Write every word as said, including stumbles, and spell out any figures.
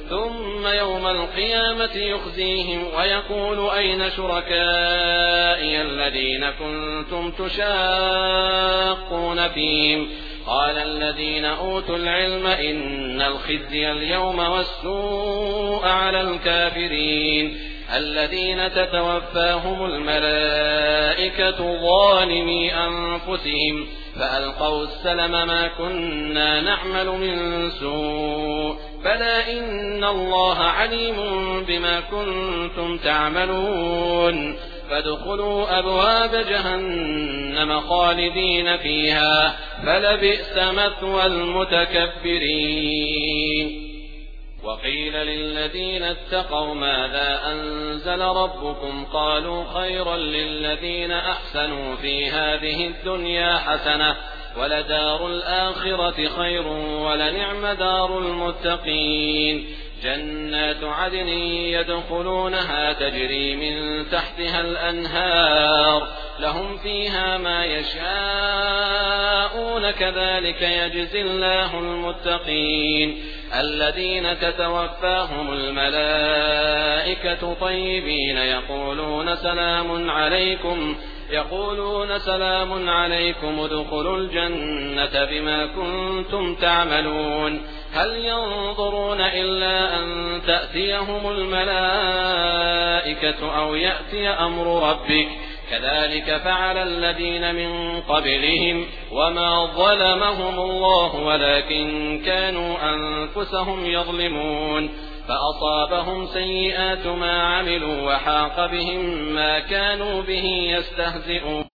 ثم يوم القيامة يخزيهم ويقول أين شركائي الذين كنتم تشاقون فيهم قال الذين أوتوا العلم إن الخزي اليوم والسوء على الكافرين الذين تتوفاهم الملائكة ظالمي أنفسهم فألقوا السلم ما كنا نعمل من سوء بلى إن الله عليم بما كنتم تعملون فادخلوا أبواب جهنم خالدين فيها فلبئس مثوى المتكبرين. وقيل للذين اتقوا ماذا أنزل ربكم قالوا خيرا للذين أحسنوا في هذه الدنيا حسنة ولدار الآخرة خير ولنعم دار المتقين جنات عدن يدخلونها تجري من تحتها الأنهار لهم فيها ما يشاءون كذلك يجزي الله المتقين الذين تتوفاهم الملائكة طيبين يقولون سلام عليكم يقولون سلام عليكم ادخلوا الجنة بما كنتم تعملون هل ينظرون إلا أن تأتيهم الملائكة أو يأتي أمر ربك كذلك فعل الذين من قبلهم وما ظلمهم الله ولكن كانوا أنفسهم يظلمون فأصابهم سيئات ما عملوا وحاق بهم ما كانوا به يستهزئون.